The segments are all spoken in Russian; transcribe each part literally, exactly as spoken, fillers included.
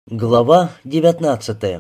Глава девятнадцатая.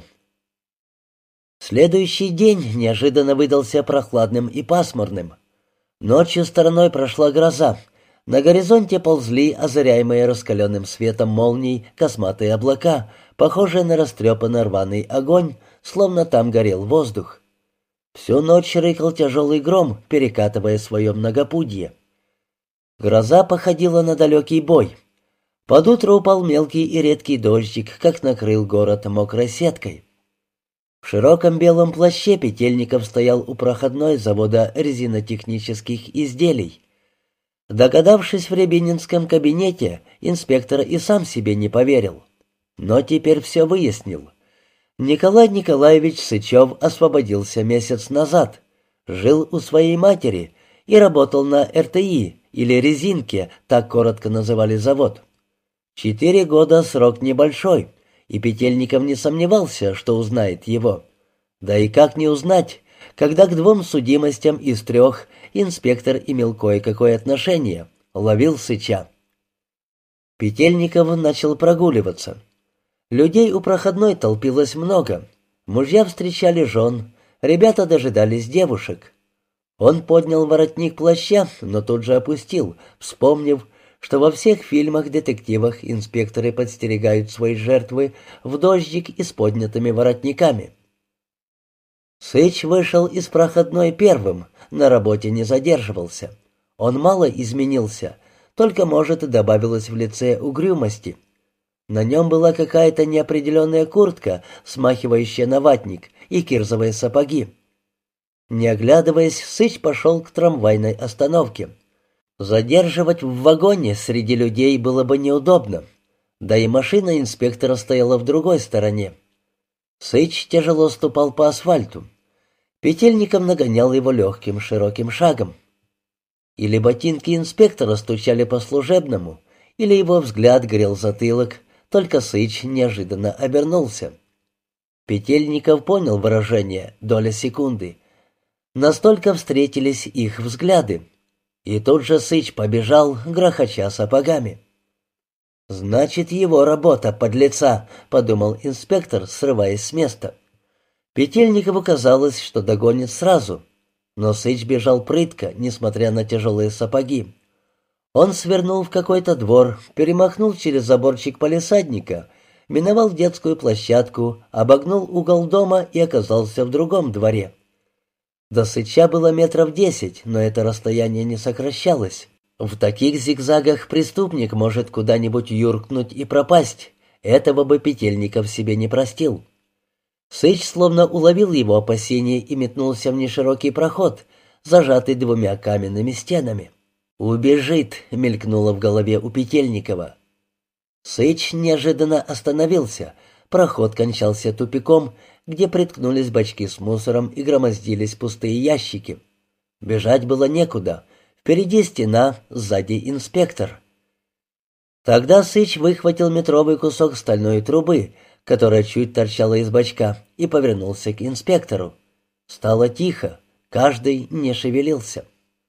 Следующий день неожиданно выдался прохладным и пасмурным. Ночью стороной прошла гроза. На горизонте ползли озаряемые раскаленным светом молний косматые облака, похожие на растрепанный рваный огонь, словно там горел воздух. Всю ночь рыкал тяжелый гром, перекатывая свое многопудье. Гроза походила на далекий бой. Под утро упал мелкий и редкий дождик, как накрыл город мокрой сеткой. В широком белом плаще Петельников стоял у проходной завода резинотехнических изделий. Догадавшись в рябининском кабинете, инспектор и сам себе не поверил. Но теперь все выяснил. Николай Николаевич Сычев освободился месяц назад, жил у своей матери и работал на эр тэ и, или резинке, так коротко называли завод. Четыре года — срок небольшой, и Петельников не сомневался, что узнает его. Да и как не узнать, когда к двум судимостям из трех инспектор имел кое-какое отношение, ловил Сыча. Петельников начал прогуливаться. Людей у проходной толпилось много. Мужья встречали жен, ребята дожидались девушек. Он поднял воротник плаща, но тут же опустил, вспомнив, что во всех фильмах-детективах инспекторы подстерегают свои жертвы в дождик и с поднятыми воротниками. Сыч вышел из проходной первым, на работе не задерживался. Он мало изменился, только, может, добавилось в лице угрюмости. На нем была какая-то неопределенная куртка, смахивающая на ватник, и кирзовые сапоги. Не оглядываясь, Сыч пошел к трамвайной остановке. Задерживать в вагоне среди людей было бы неудобно, да и машина инспектора стояла в другой стороне. Сыч тяжело ступал по асфальту. Петельников нагонял его легким широким шагом. Или ботинки инспектора стучали по служебному, или его взгляд грел затылок, только Сыч неожиданно обернулся. Петельников понял выражение «доля секунды». Настолько встретились их взгляды. И тут же Сыч побежал, грохоча сапогами. «Значит, его работа, подлеца», — подумал инспектор, срываясь с места. Петельникову казалось, что догонит сразу, но Сыч бежал прытко, несмотря на тяжелые сапоги. Он свернул в какой-то двор, перемахнул через заборчик палисадника, миновал детскую площадку, обогнул угол дома и оказался в другом дворе. До Сыча было метров десять, но это расстояние не сокращалось. В таких зигзагах преступник может куда-нибудь юркнуть и пропасть. Этого бы Петельников себе не простил. Сыч словно уловил его опасение и метнулся в неширокий проход, зажатый двумя каменными стенами. «Убежит», — мелькнуло в голове у Петельникова. Сыч неожиданно остановился. Проход кончался тупиком, где приткнулись бачки с мусором и громоздились пустые ящики. Бежать было некуда. Впереди стена, сзади инспектор. Тогда Сыч выхватил метровый кусок стальной трубы, которая чуть торчала из бачка, и повернулся к инспектору. Стало тихо, каждый не шевелился.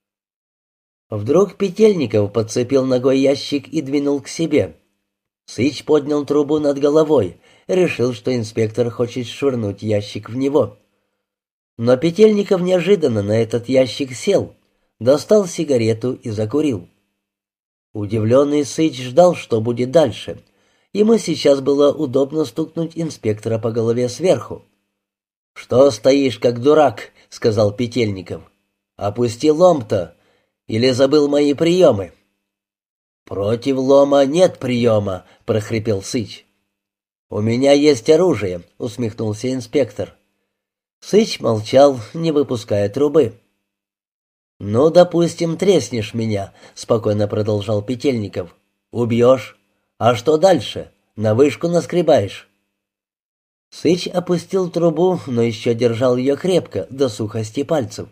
Вдруг Петельников подцепил ногой ящик и двинул к себе. Сыч поднял трубу над головой, решил, что инспектор хочет швырнуть ящик в него. Но Петельников неожиданно на этот ящик сел, достал сигарету и закурил. Удивленный Сыч ждал, что будет дальше. Ему сейчас было удобно стукнуть инспектора по голове сверху. «Что стоишь, как дурак?» — сказал Петельников. «Опусти лом-то, или забыл мои приемы?» «Против лома нет приема», — прохрипел Сыч. «У меня есть оружие», — усмехнулся инспектор. Сыч молчал, не выпуская трубы. «Ну, допустим, треснешь меня», — спокойно продолжал Петельников. «Убьешь? А что дальше? На вышку наскребаешь?» Сыч опустил трубу, но еще держал ее крепко, до сухости пальцев.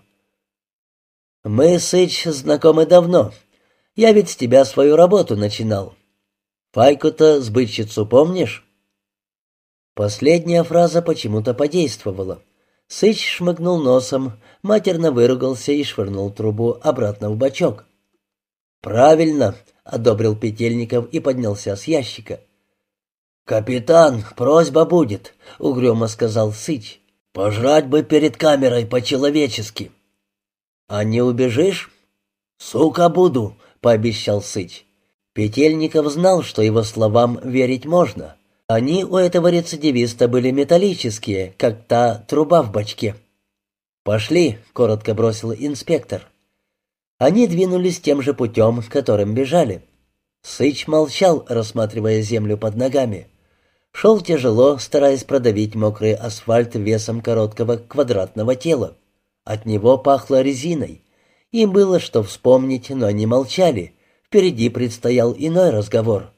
«Мы, Сыч, знакомы давно. Я ведь с тебя свою работу начинал. Пайку-то, сбытчицу, помнишь?» Последняя фраза почему-то подействовала. Сыч шмыгнул носом, матерно выругался и швырнул трубу обратно в бачок. «Правильно», — одобрил Петельников и поднялся с ящика. «Капитан, просьба будет», — угрюмо сказал Сыч. «Пожрать бы перед камерой по-человечески». «А не убежишь?» «Сука буду», — пообещал Сыч. Петельников знал, что его словам верить можно. Они у этого рецидивиста были металлические, как та труба в бачке. «Пошли», — коротко бросил инспектор. Они двинулись тем же путем, которым бежали. Сыч молчал, рассматривая землю под ногами. Шел тяжело, стараясь продавить мокрый асфальт весом короткого квадратного тела. От него пахло резиной. Им было что вспомнить, но они молчали. Впереди предстоял иной разговор.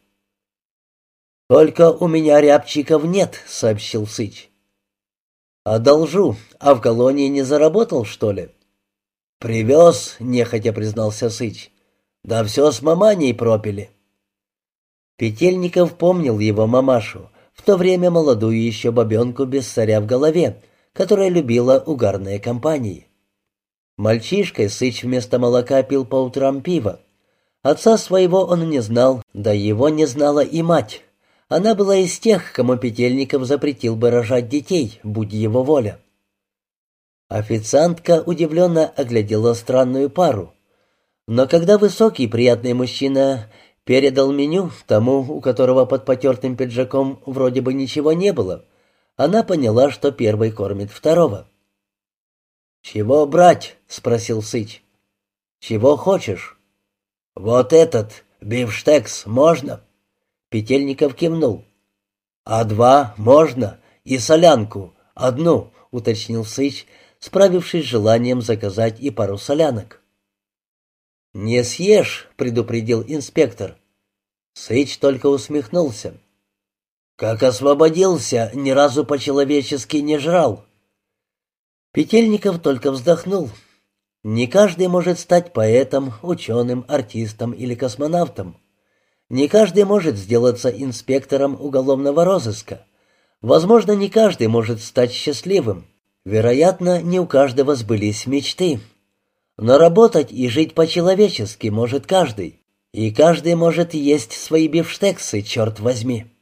«Только у меня рябчиков нет», — сообщил Сыч. «Одолжу. А в колонии не заработал, что ли?» «Привез», — нехотя признался Сыч. «Да все с маманей пропили». Петельников помнил его мамашу, в то время молодую еще бабенку без царя в голове, которая любила угарные компании. Мальчишкой Сыч вместо молока пил по утрам пиво. Отца своего он не знал, да его не знала и мать. Она была из тех, кому Петельников запретил бы рожать детей, будь его воля. Официантка удивленно оглядела странную пару. Но когда высокий приятный мужчина передал меню тому, у которого под потертым пиджаком вроде бы ничего не было, она поняла, что первый кормит второго. «Чего брать?» — спросил Сыч. «Чего хочешь?» «Вот этот, бифштекс, можно?» Петельников кивнул. «А два можно? И солянку, одну», — уточнил Сыч, справившись с желанием заказать и пару солянок. «Не съешь», — предупредил инспектор. Сыч только усмехнулся. «Как освободился, ни разу по-человечески не жрал». Петельников только вздохнул. Не каждый может стать поэтом, ученым, артистом или космонавтом. Не каждый может сделаться инспектором уголовного розыска. Возможно, не каждый может стать счастливым. Вероятно, не у каждого сбылись мечты. Но работать и жить по-человечески может каждый. И каждый может есть свои бифштексы, черт возьми.